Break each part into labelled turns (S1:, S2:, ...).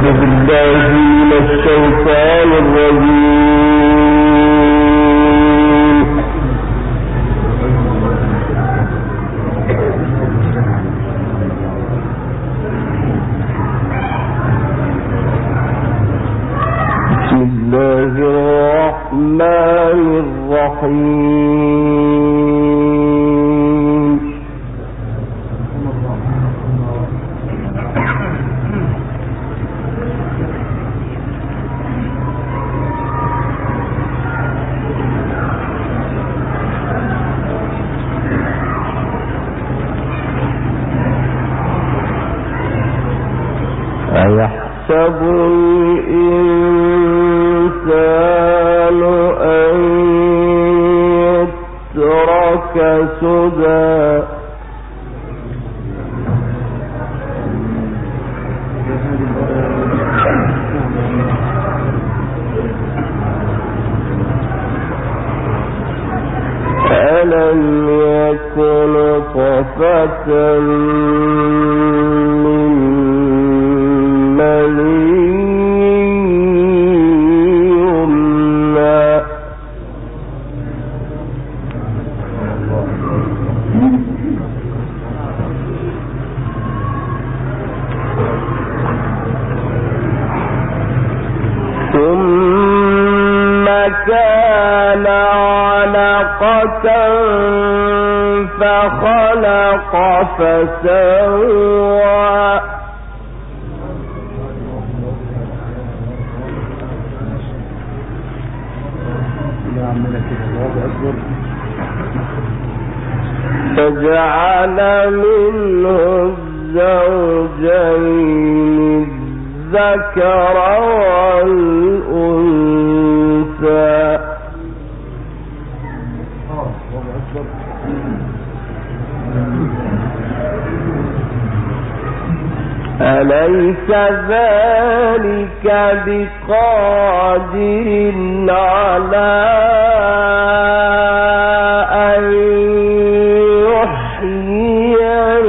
S1: بالله من الشيطان الرجيم. بسم الله الرحمن الرحيم. أيحسب الإنسان أن يترك سدى ألم يكن طفة من ثم كان علقة فخلق فسوى فجعل منه الزوجين الذكر والأنثى أليس ذلك بقادر على أن يحيي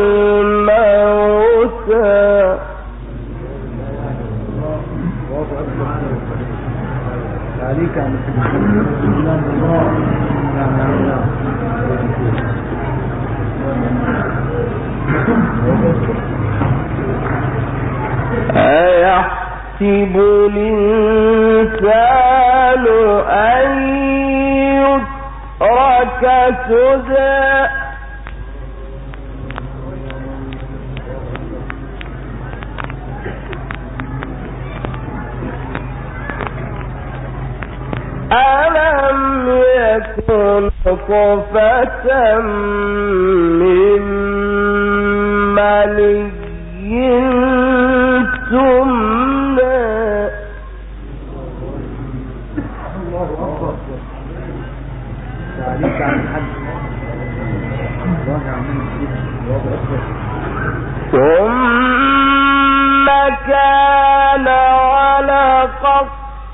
S1: الموتى أيحسب الإنسان أن يترك سدى ألم يكن طفة من مني تمنى
S2: الله أكبر. تعليق عن الحج الله أكبر.
S1: ثم كان علقة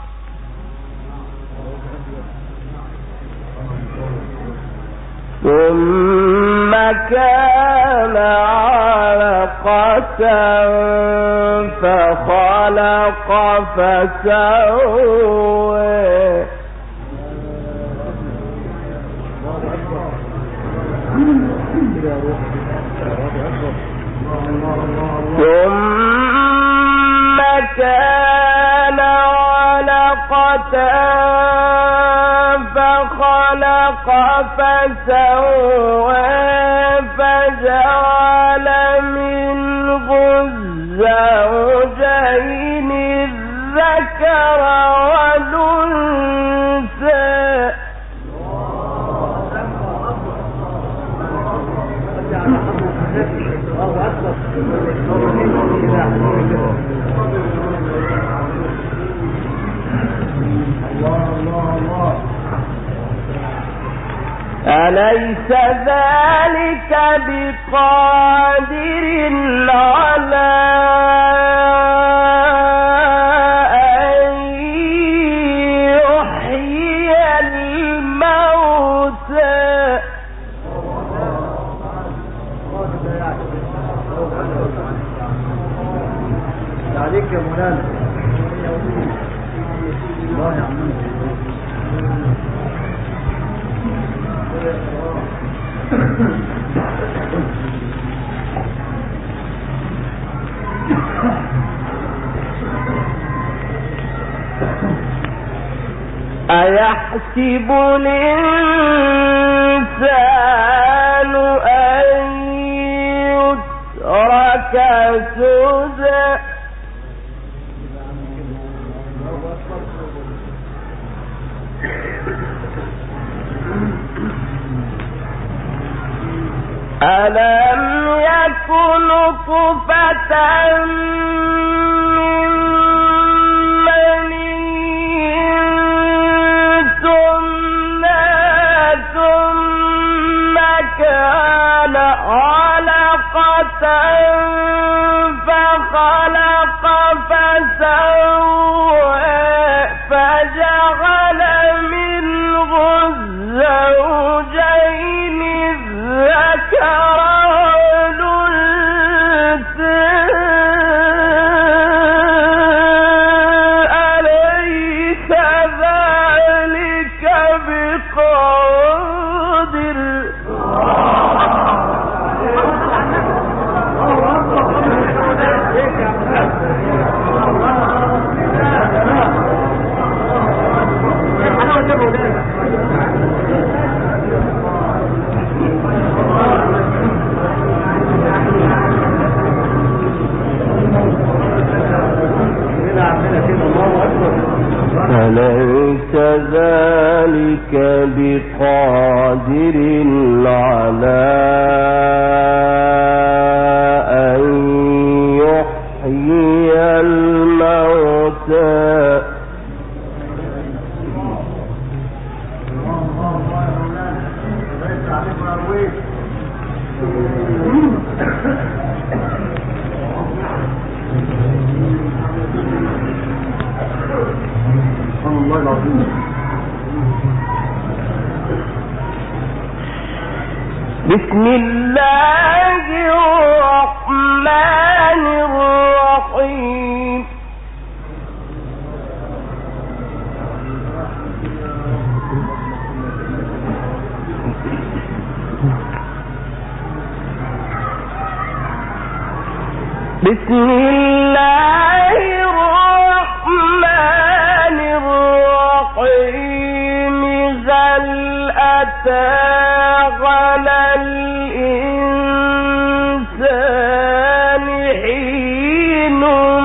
S1: فخلق فسوى ثم كان علقة فخلق فسوى فجعل منه الزوجين الذكر والأنثى أليس ذلك بقادر على أن يحيي الموتى
S2: عليك يا مولانا. الله يا عم.
S1: أيحسب الإنسان أن يترك سدى ألم يكن نطفة من مني ثم كان علقة فخلق فسوى فجعل منه الزوجين الذكر والأنثى أليس ذلك بقادر أليس ذلك بقادر على أن يحيي الموتى
S2: الله العظيم.
S1: بسم الله الرحمن الرحيم بسم الله الرحمن الرحيم هل أتى على الإنسان حين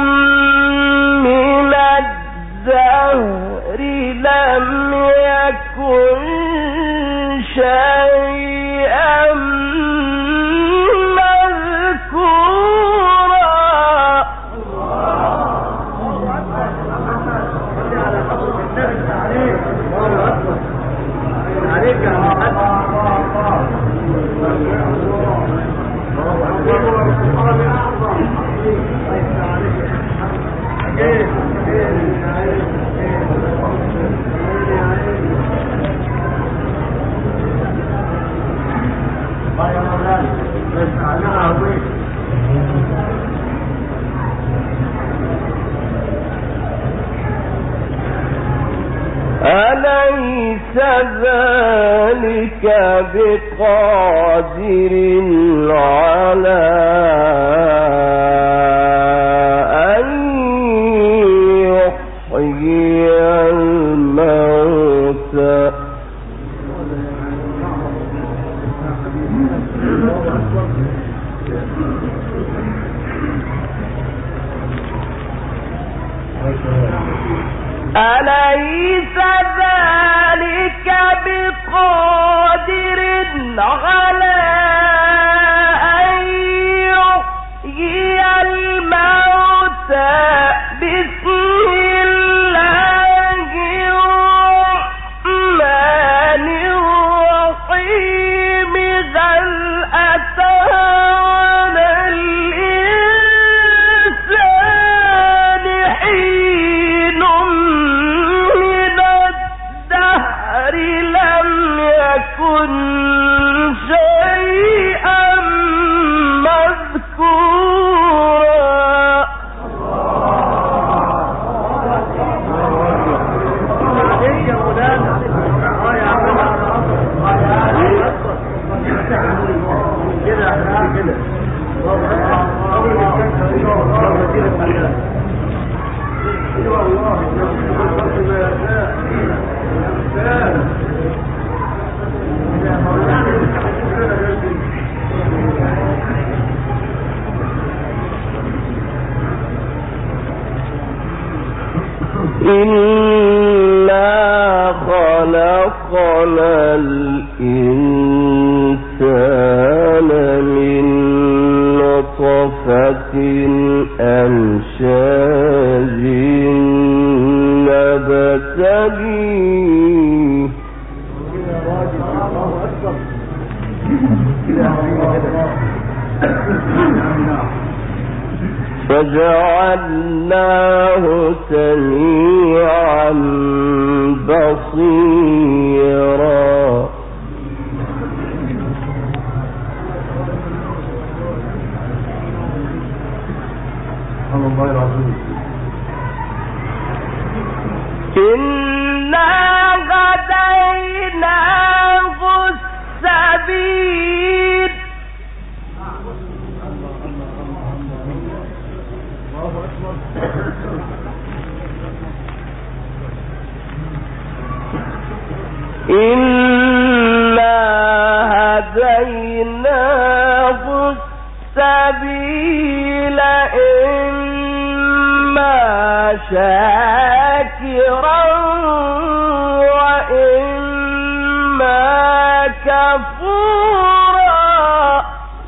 S1: من الدهر لم يكن شيئا أليس ذلك بقادر على أن يحيي الموتى أليس ذلك بقادر على أن يحيي الموتى بسم الله الرحمن الرحيم هل أتى على الإنسان حين من الدهر لم يكن شيئا إنا خلقنا الإنسان من نطفة أمشاج نبتليه فجعلناه سميعا بصيرا
S2: الله العظيم.
S1: إنا هديناه السبيل إنا هديناه السبيل إما شاكرا وإما كفورا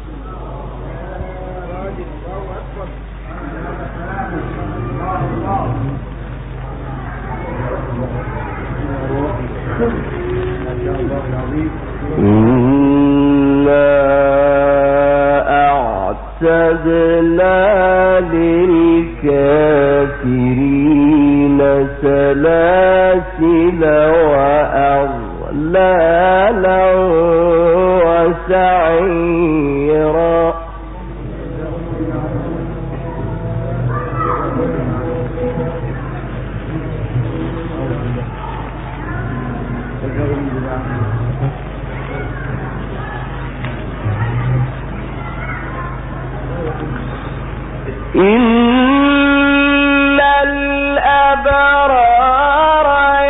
S1: إنا أعتدنا للكافرين سلاسل وأغلالا وسعيرا إن الأبرار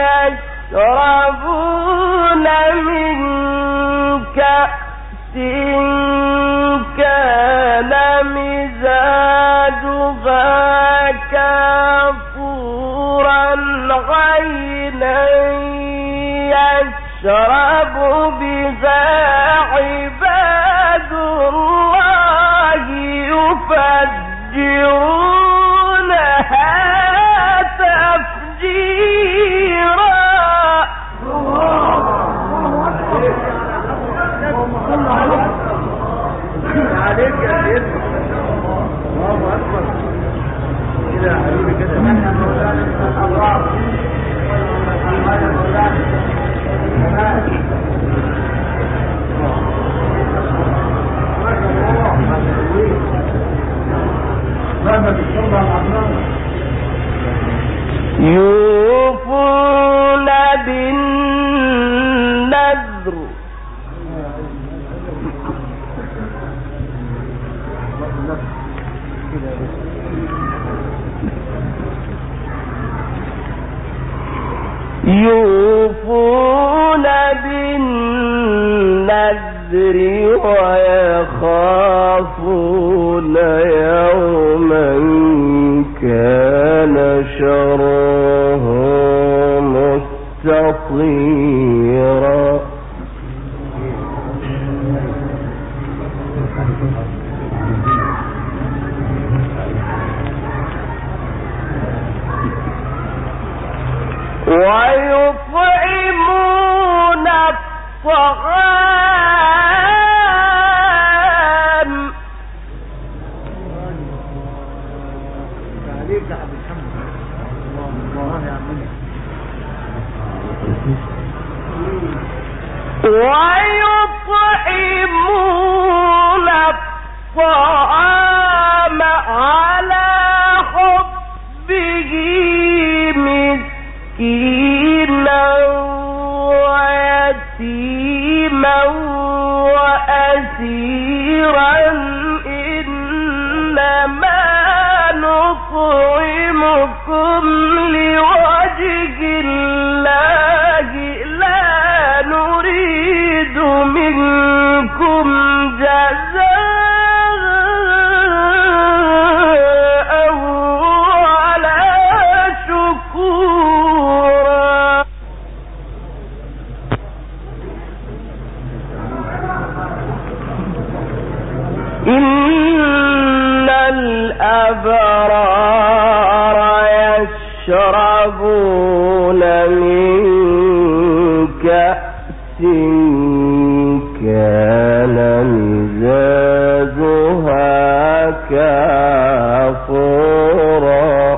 S1: يشربون من كأس كان مزاجها كافورا عينا يشرب بها عباد الله يفجرونها تفجيرا
S2: عليك يا سيدنا. الله أكبر. كده يا حبيبي كده. الله.
S1: يوفون بالنذر ويخافون يوما كان شره مستطيرا ويطعمون الطعام
S2: عليك يا عبد الحمد. الله يا عمنا.
S1: ويطعمون الطعام على حبه مسكينا ويتيما وأسيرا إنما نطعمكم لوجه الله لا نريد منكم جزاء ولا شكورا الأبرار يشربون من كأس كان مزاجها كافورا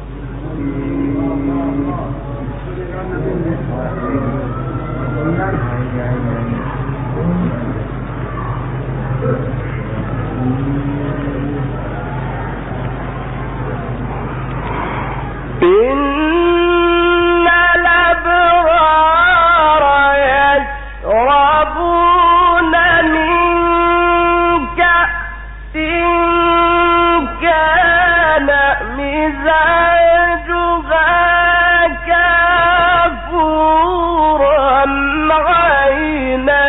S1: إن الأبرار يشربون من كأس كان مزاجها كافورا عينا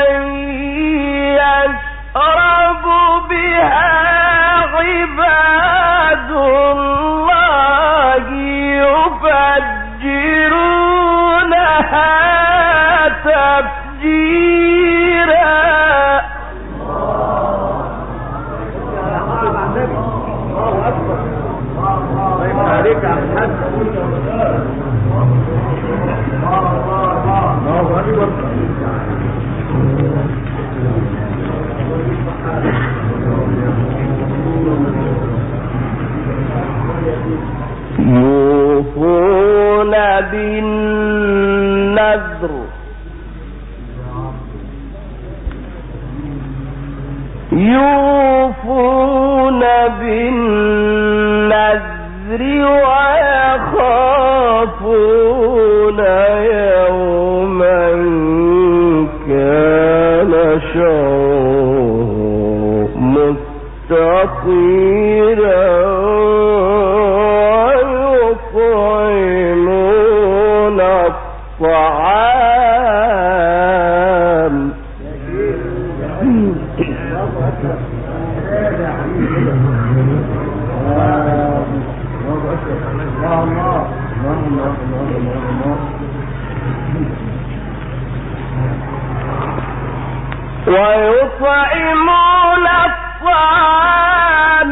S1: يشرب بها عباد الله يفجرونها تفجيرا.
S2: عليك يا محمد.
S1: يوفون بالنذر ويخافون يوما كان شره مستطيرا ويطعمون الطعام ويطعمون الطعام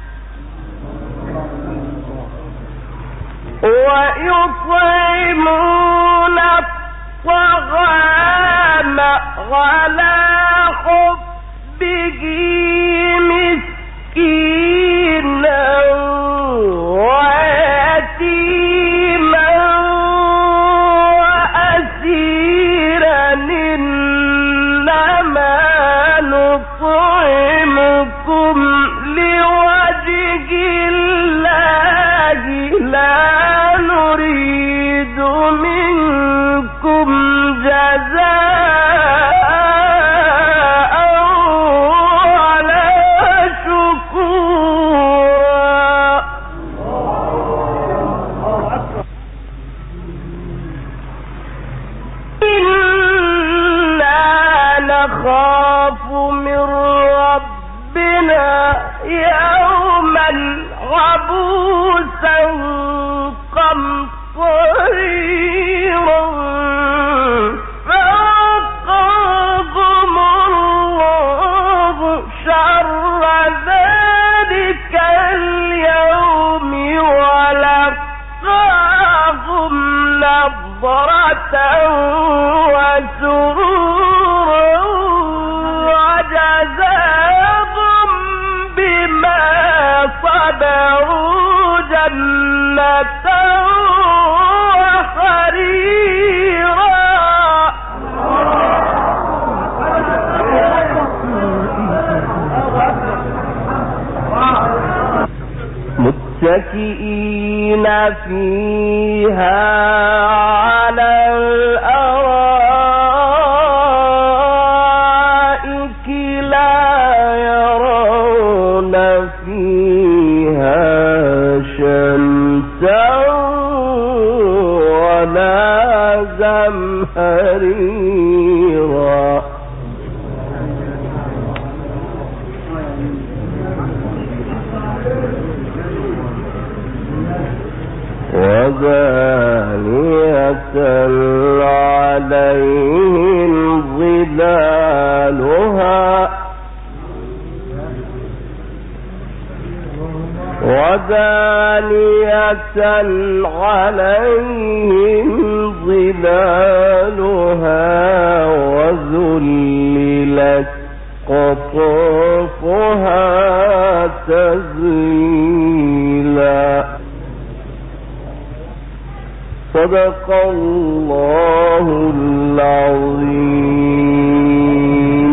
S1: على حبه مسكينا ويتيما وأسيرا إنما نطعمكم لوجه الله لا نريد منكم جزاء ولا شكورا. إنا نخاف من ربنا يوما عبوسا قمطريرا فوقاهم الله شر ذلك اليوم ولقاهم نضرة وسرورا وجزاهم بما صبروا جنة وحريرا. متكئين فيها على الأرائك لا يرون فيها شمسا ولا زمهريرا. وذانية عليهم ظلالها ودانية عليهم ظلالها وذللت قطوفها تذليلا. صدق الله العظيم.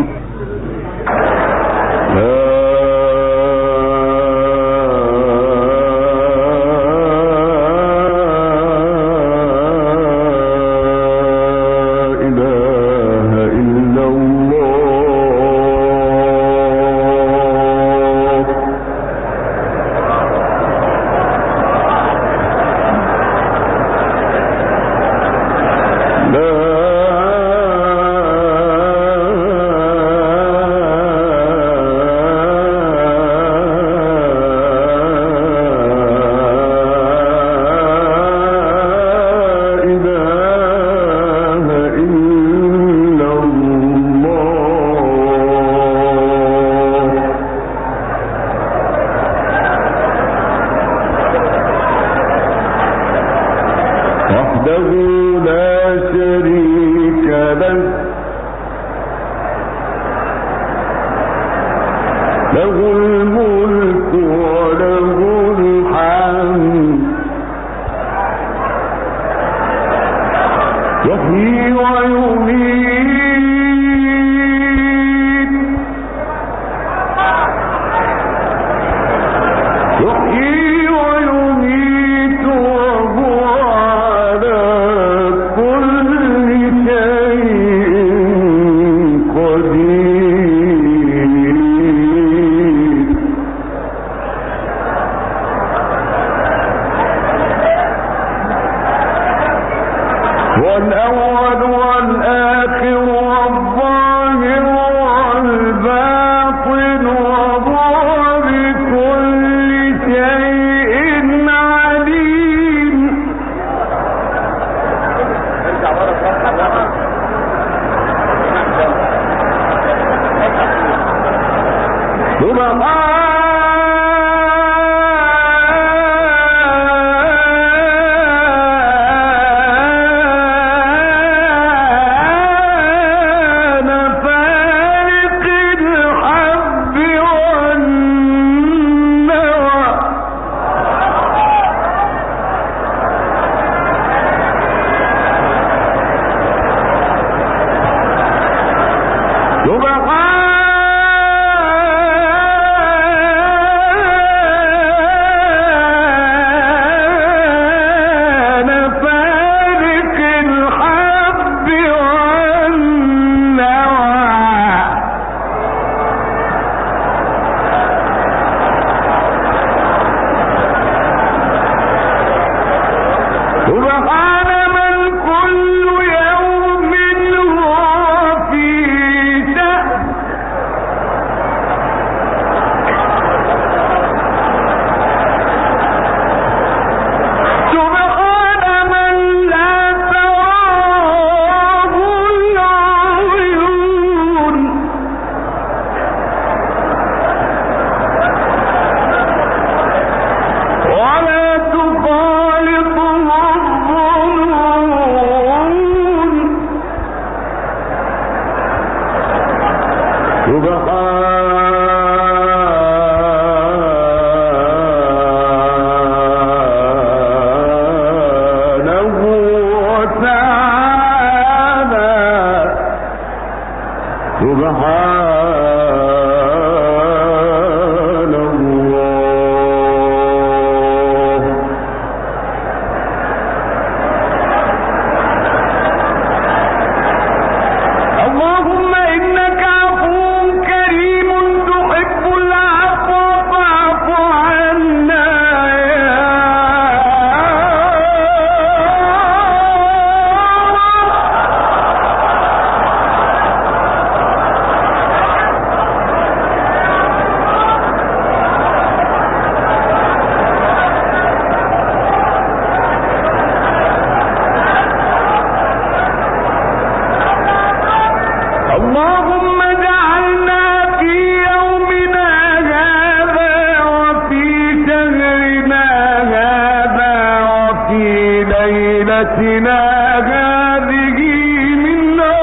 S1: ليلتنا هذه من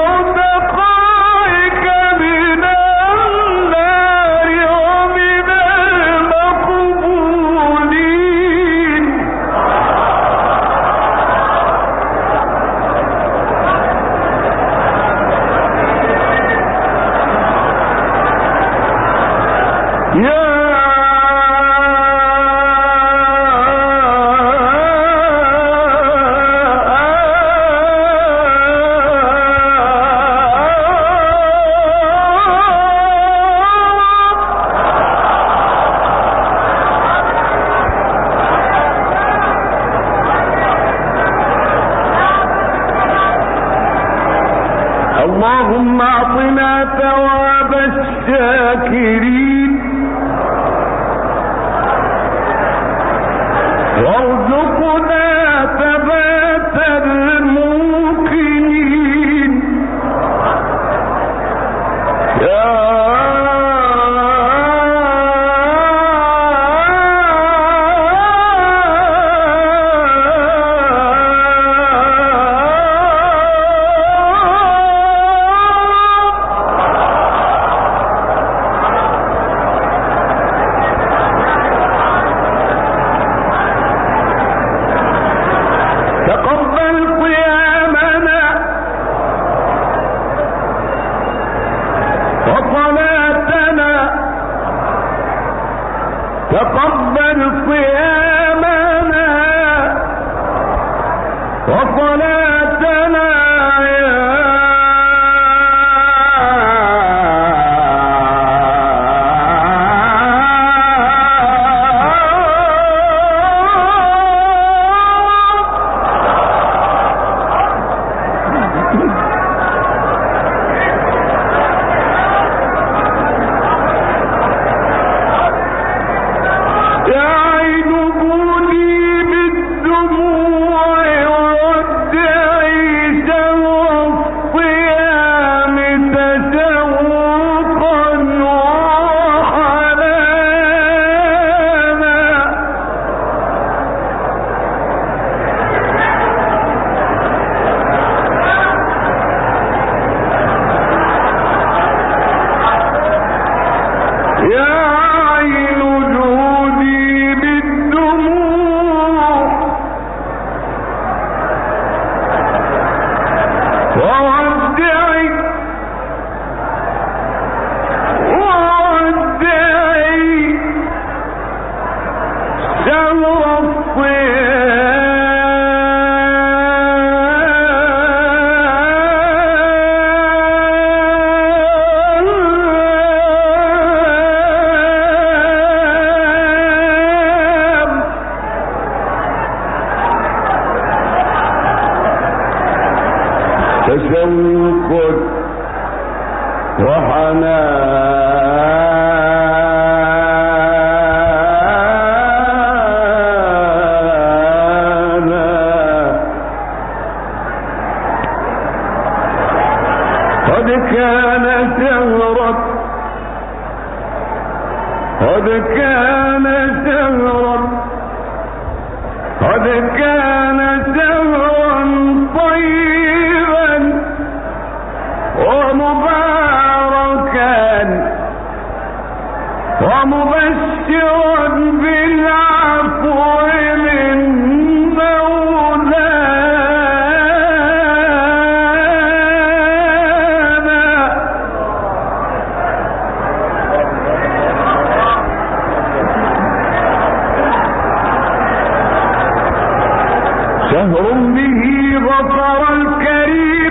S1: عتقائك من النار ومن المقبولين. اللهم اعطنا ثواب الشاكرين وارزقنا ثبات الموقنين يا تقبل قيامنا وصلاتنا، تقبل قيامنا وصلاتنا تشوق وحنانا قد كان شهرا قد كان شهرا قد كان شهرا طيبا ومباركا ومبشرا بالعفو من مولانا. شهر به غفر الكريم